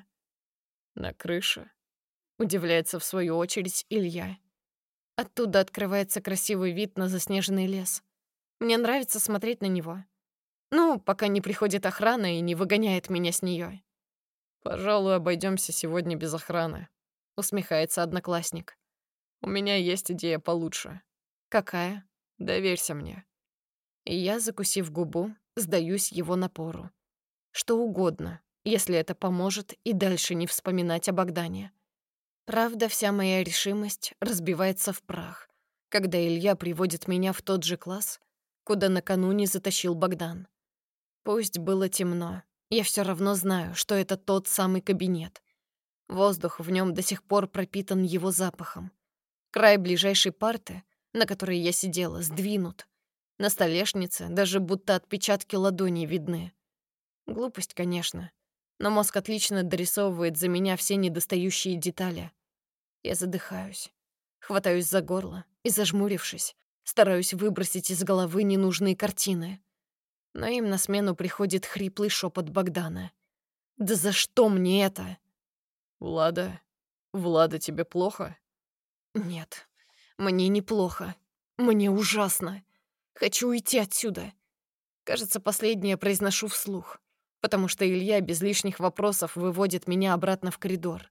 На крыше? Удивляется в свою очередь Илья. Оттуда открывается красивый вид на заснеженный лес. Мне нравится смотреть на него. Ну, пока не приходит охрана и не выгоняет меня с нее. Пожалуй, обойдемся сегодня без охраны. Усмехается одноклассник. У меня есть идея получше. Какая? Доверься мне. И я, закусив губу, сдаюсь его напору. Что угодно, если это поможет и дальше не вспоминать о Богдане. Правда, вся моя решимость разбивается в прах, когда Илья приводит меня в тот же класс, куда накануне затащил Богдан. Пусть было темно, я все равно знаю, что это тот самый кабинет. Воздух в нем до сих пор пропитан его запахом. Край ближайшей парты, на которой я сидела, сдвинут. На столешнице даже будто отпечатки ладоней видны. Глупость, конечно, но мозг отлично дорисовывает за меня все недостающие детали. Я задыхаюсь, хватаюсь за горло и, зажмурившись, стараюсь выбросить из головы ненужные картины. Но им на смену приходит хриплый шепот Богдана. «Да за что мне это?» Влада? Влада, тебе плохо? «Нет, мне неплохо. Мне ужасно. Хочу уйти отсюда». Кажется, последнее произношу вслух, потому что Илья без лишних вопросов выводит меня обратно в коридор.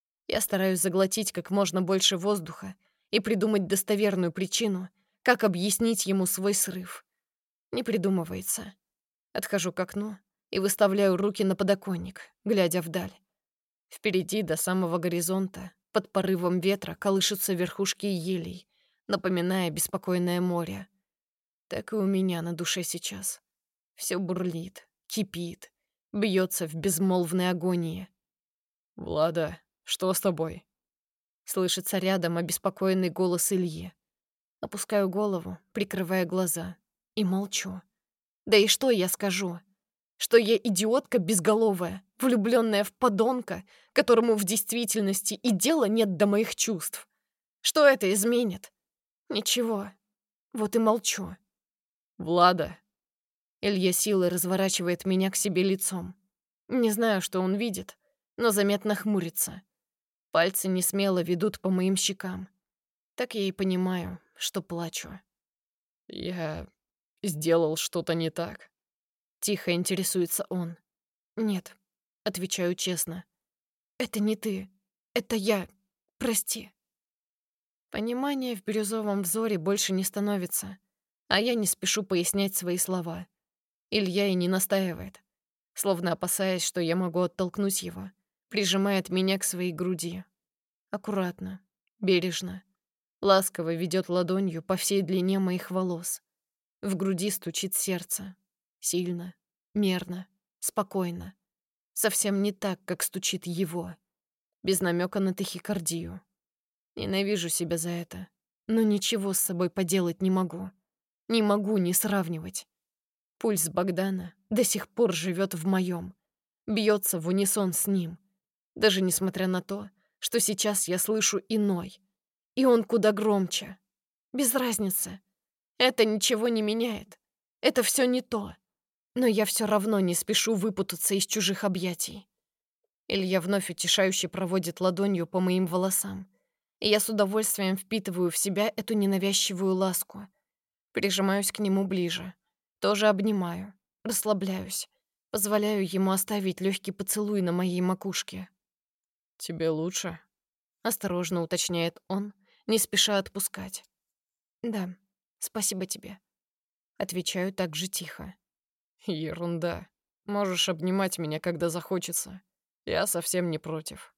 Я стараюсь заглотить как можно больше воздуха и придумать достоверную причину, как объяснить ему свой срыв. Не придумывается. Отхожу к окну, и выставляю руки на подоконник, глядя вдаль. Впереди до самого горизонта, под порывом ветра, колышутся верхушки елей, напоминая беспокойное море. Так и у меня на душе сейчас. Все бурлит, кипит, бьется в безмолвной агонии. «Влада, что с тобой?» Слышится рядом обеспокоенный голос Ильи. Опускаю голову, прикрывая глаза, и молчу. Да и что я скажу? Что я идиотка безголовая, влюбленная в подонка, которому в действительности и дела нет до моих чувств. Что это изменит? Ничего. Вот и молчу. «Влада!» Илья силой разворачивает меня к себе лицом. Не знаю, что он видит, но заметно хмурится. Пальцы несмело ведут по моим щекам. Так я и понимаю, что плачу. «Я сделал что-то не так?» Тихо интересуется он. «Нет», — отвечаю честно. «Это не ты. Это я. Прости». Понимания в бирюзовом взоре больше не становится, а я не спешу пояснять свои слова. Илья и не настаивает, словно опасаясь, что я могу оттолкнуть его, прижимает меня к своей груди. Аккуратно, бережно, ласково ведет ладонью по всей длине моих волос. В груди стучит сердце. Сильно, мерно, спокойно. Совсем не так, как стучит его. Без намека на тахикардию. Ненавижу себя за это. Но ничего с собой поделать не могу. Не могу не сравнивать. Пульс Богдана до сих пор живет в моем. Бьется в унисон с ним. Даже несмотря на то, что сейчас я слышу иной. И он куда громче. Без разницы. Это ничего не меняет. Это все не то. Но я все равно не спешу выпутаться из чужих объятий. Илья вновь утешающе проводит ладонью по моим волосам, и я с удовольствием впитываю в себя эту ненавязчивую ласку. Прижимаюсь к нему ближе, тоже обнимаю, расслабляюсь, позволяю ему оставить легкий поцелуй на моей макушке. «Тебе лучше?» — осторожно уточняет он, не спеша отпускать. «Да, спасибо тебе», — отвечаю так же тихо. «Ерунда. Можешь обнимать меня, когда захочется. Я совсем не против».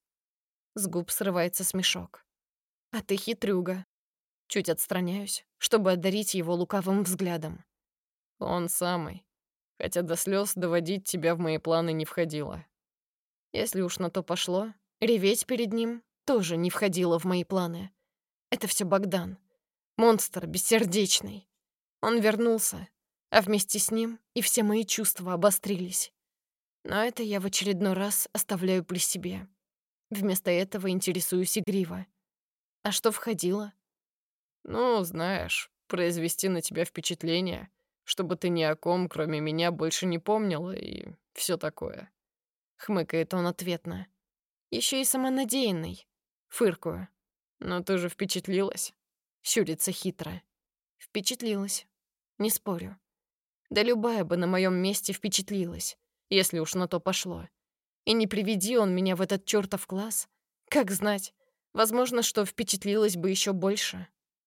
С губ срывается смешок. «А ты хитрюга». Чуть отстраняюсь, чтобы одарить его лукавым взглядом. «Он самый. Хотя до слез доводить тебя в мои планы не входило». Если уж на то пошло, реветь перед ним тоже не входило в мои планы. Это все Богдан. Монстр бессердечный. Он вернулся, а вместе с ним и все мои чувства обострились. Но это я в очередной раз оставляю при себе. Вместо этого интересуюсь игриво. А что входило? «Ну, знаешь, произвести на тебя впечатление, чтобы ты ни о ком, кроме меня, больше не помнила и все такое». Хмыкает он ответно. Еще и самонадеянный. Фыркую. «Но ты же впечатлилась?» Щурится хитро. Впечатлилась. Не спорю. Да любая бы на моем месте впечатлилась, если уж на то пошло. И не приведи он меня в этот чертов класс. Как знать, возможно, что впечатлилась бы еще больше.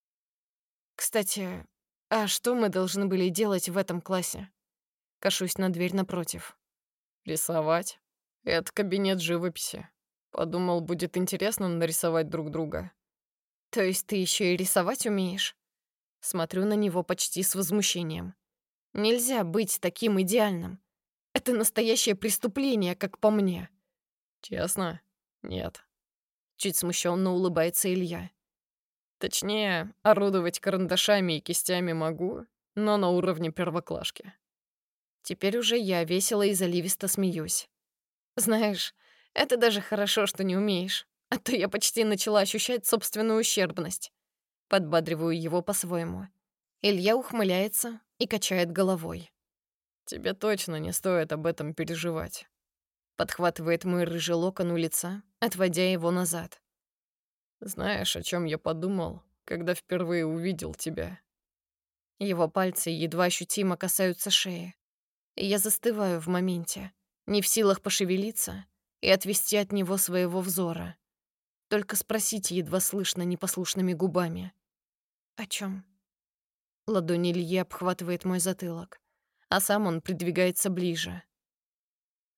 Кстати, а что мы должны были делать в этом классе? Кашусь на дверь напротив. «Рисовать? Это кабинет живописи. Подумал, будет интересно нарисовать друг друга». То есть ты еще и рисовать умеешь? Смотрю на него почти с возмущением. Нельзя быть таким идеальным. Это настоящее преступление, как по мне. «Честно? Нет. Чуть смущенно улыбается Илья. Точнее, орудовать карандашами и кистями могу, но на уровне первоклашки». Теперь уже я весело и заливисто смеюсь. Знаешь, это даже хорошо, что не умеешь, а то я почти начала ощущать собственную ущербность. Подбадриваю его по-своему. Илья ухмыляется и качает головой. «Тебе точно не стоит об этом переживать». Подхватывает мой рыжий локон у лица, отводя его назад. «Знаешь, о чем я подумал, когда впервые увидел тебя?» Его пальцы едва ощутимо касаются шеи. И я застываю в моменте, не в силах пошевелиться и отвести от него своего взора. Только спросить едва слышно непослушными губами. «О чем? Ладонь Ильи обхватывает мой затылок, а сам он придвигается ближе.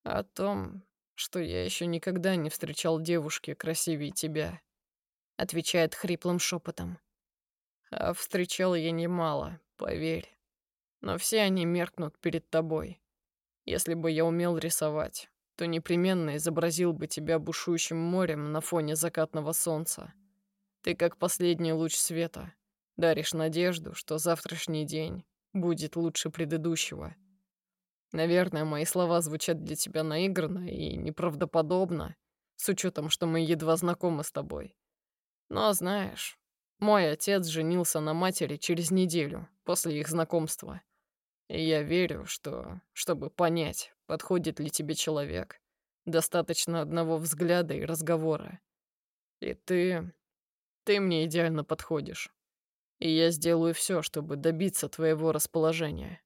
О том, что я еще никогда не встречал девушки красивее тебя, отвечает хриплым шепотом. а встречал я немало, поверь. Но все они меркнут перед тобой. Если бы я умел рисовать, то непременно изобразил бы тебя бушующим морем на фоне закатного солнца. Ты как последний луч света, даришь надежду, что завтрашний день будет лучше предыдущего. Наверное, мои слова звучат для тебя наигранно и неправдоподобно, с учетом, что мы едва знакомы с тобой. Но знаешь, мой отец женился на матери через неделю после их знакомства. И я верю, что, чтобы понять, подходит ли тебе человек, достаточно одного взгляда и разговора. И ты мне идеально подходишь. И я сделаю все, чтобы добиться твоего расположения.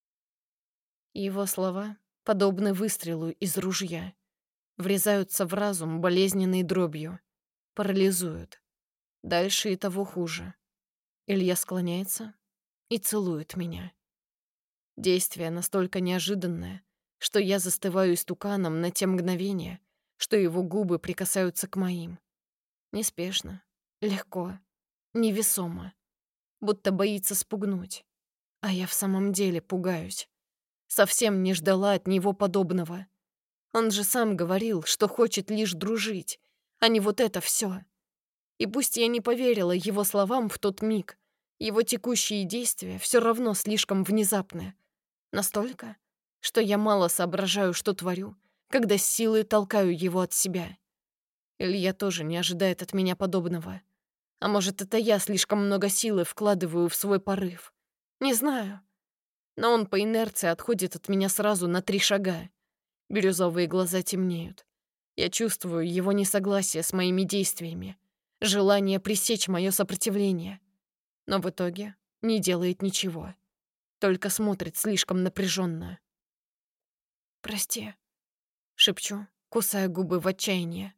Его слова подобны выстрелу из ружья. Врезаются в разум болезненной дробью. Парализуют. Дальше и того хуже. Илья склоняется и целует меня. Действие настолько неожиданное, что я застываю истуканом на те мгновения, что его губы прикасаются к моим. Неспешно, легко, невесомо, будто боится спугнуть. А я в самом деле пугаюсь. Совсем не ждала от него подобного. Он же сам говорил, что хочет лишь дружить, а не вот это все. И пусть я не поверила его словам в тот миг, его текущие действия все равно слишком внезапны. Настолько, что я мало соображаю, что творю, когда с силой толкаю его от себя. Илья тоже не ожидает от меня подобного. А может, это я слишком много силы вкладываю в свой порыв. Не знаю. Но он по инерции отходит от меня сразу на 3 шага. Бирюзовые глаза темнеют. Я чувствую его несогласие с моими действиями, желание пресечь мое сопротивление. Но в итоге не делает ничего. Только смотрит слишком напряженно. «Прости», — шепчу, кусая губы в отчаянии.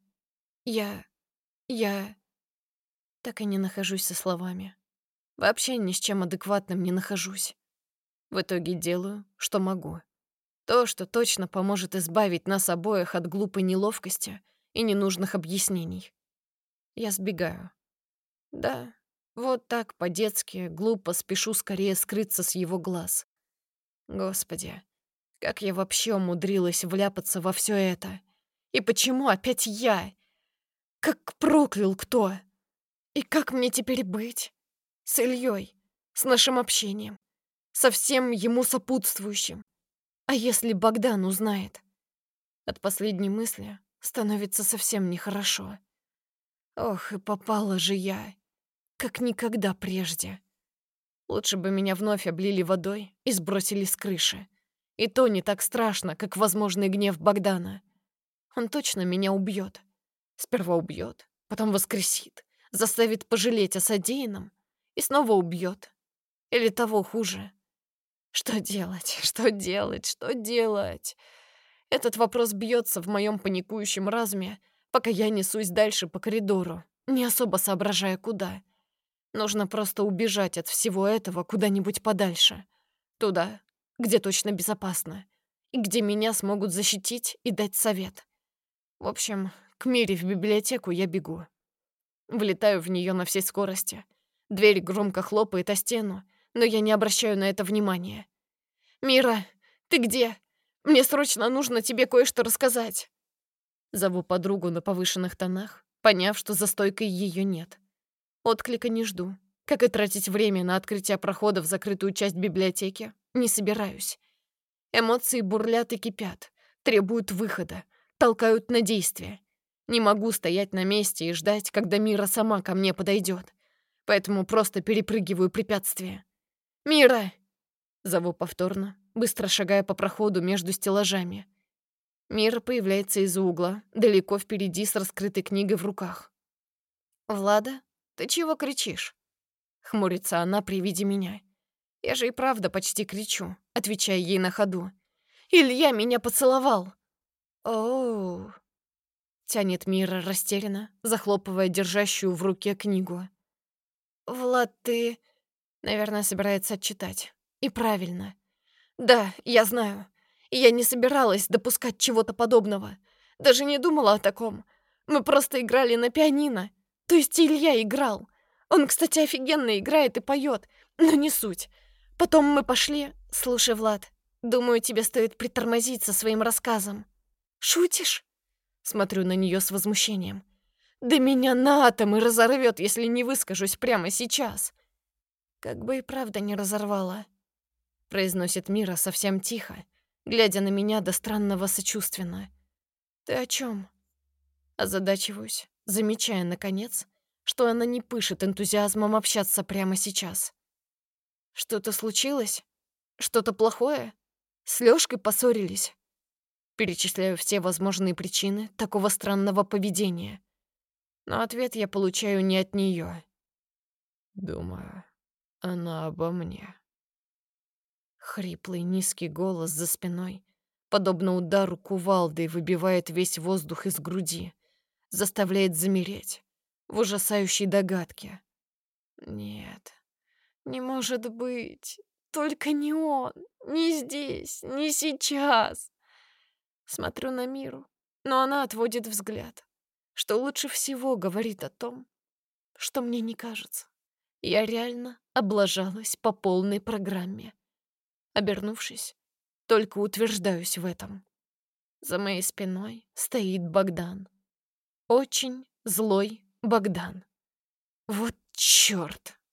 Я так и не нахожусь со словами. Вообще ни с чем адекватным не нахожусь. В итоге делаю, что могу. То, что точно поможет избавить нас обоих от глупой неловкости и ненужных объяснений. Я сбегаю. Да, вот так по-детски, глупо спешу скорее скрыться с его глаз. Господи, как я вообще умудрилась вляпаться во все это? И почему опять я? Как проклял кто? И как мне теперь быть? С Ильей, с нашим общением, со всем ему сопутствующим. А если Богдан узнает? От последней мысли становится совсем нехорошо. Ох, и попала же я, как никогда прежде. Лучше бы меня вновь облили водой и сбросили с крыши. И то не так страшно, как возможный гнев Богдана. Он точно меня убьет. Сперва убьет, потом воскресит, заставит пожалеть о содеянном и снова убьет. Или того хуже. Что делать? Что делать? Что делать? Этот вопрос бьется в моем паникующем разуме, пока я несусь дальше по коридору, не особо соображая, куда. Нужно просто убежать от всего этого куда-нибудь подальше. Туда, где точно безопасно. И где меня смогут защитить и дать совет. В общем, к Мире в библиотеку я бегу. Влетаю в нее на всей скорости. Дверь громко хлопает о стену, но я не обращаю на это внимания. «Мира, ты где? Мне срочно нужно тебе кое-что рассказать». Зову подругу на повышенных тонах, поняв, что за стойкой ее нет. Отклика не жду. Как и тратить время на открытие прохода в закрытую часть библиотеки, не собираюсь. Эмоции бурлят и кипят, требуют выхода, толкают на действие. Не могу стоять на месте и ждать, когда Мира сама ко мне подойдет. Поэтому просто перепрыгиваю препятствия. «Мира!» Зову повторно, быстро шагая по проходу между стеллажами. Мира появляется из-за угла, далеко впереди с раскрытой книгой в руках. «Влада, ты чего кричишь?» Хмурится она при виде меня. Я же и правда почти кричу, отвечая ей на ходу. «Илья меня поцеловал!» «Оу!» Тянет Мира растерянно, захлопывая держащую в руке книгу. «Влад, ты...» Наверное, собирается отчитать. И правильно. «Да, я знаю. Я не собиралась допускать чего-то подобного. Даже не думала о таком. Мы просто играли на пианино. То есть Илья играл. Он, кстати, офигенно играет и поет, но не суть. Потом мы пошли... Слушай, Влад, думаю, тебе стоит притормозить со своим рассказом. Шутишь? Смотрю на нее с возмущением. Да меня на атомы разорвет, если не выскажусь прямо сейчас. Как бы и правда не разорвала, произносит Мира совсем тихо, глядя на меня до странного сочувственно. Ты о чем? Озадачиваюсь, замечая, наконец, что она не пышет энтузиазмом общаться прямо сейчас. Что-то случилось? Что-то плохое? С Лёшкой поссорились? Перечисляю все возможные причины такого странного поведения. Но ответ я получаю не от неё. Думаю, она обо мне. Хриплый низкий голос за спиной, подобно удару кувалдой, выбивает весь воздух из груди, заставляет замереть в ужасающей догадке. Нет, не может быть. Только не он, не здесь, не сейчас. Смотрю на Миру, но она отводит взгляд, что лучше всего говорит о том, что мне не кажется. Я реально облажалась по полной программе. Обернувшись, только утверждаюсь в этом. За моей спиной стоит Богдан. Очень злой Богдан. Вот чёрт!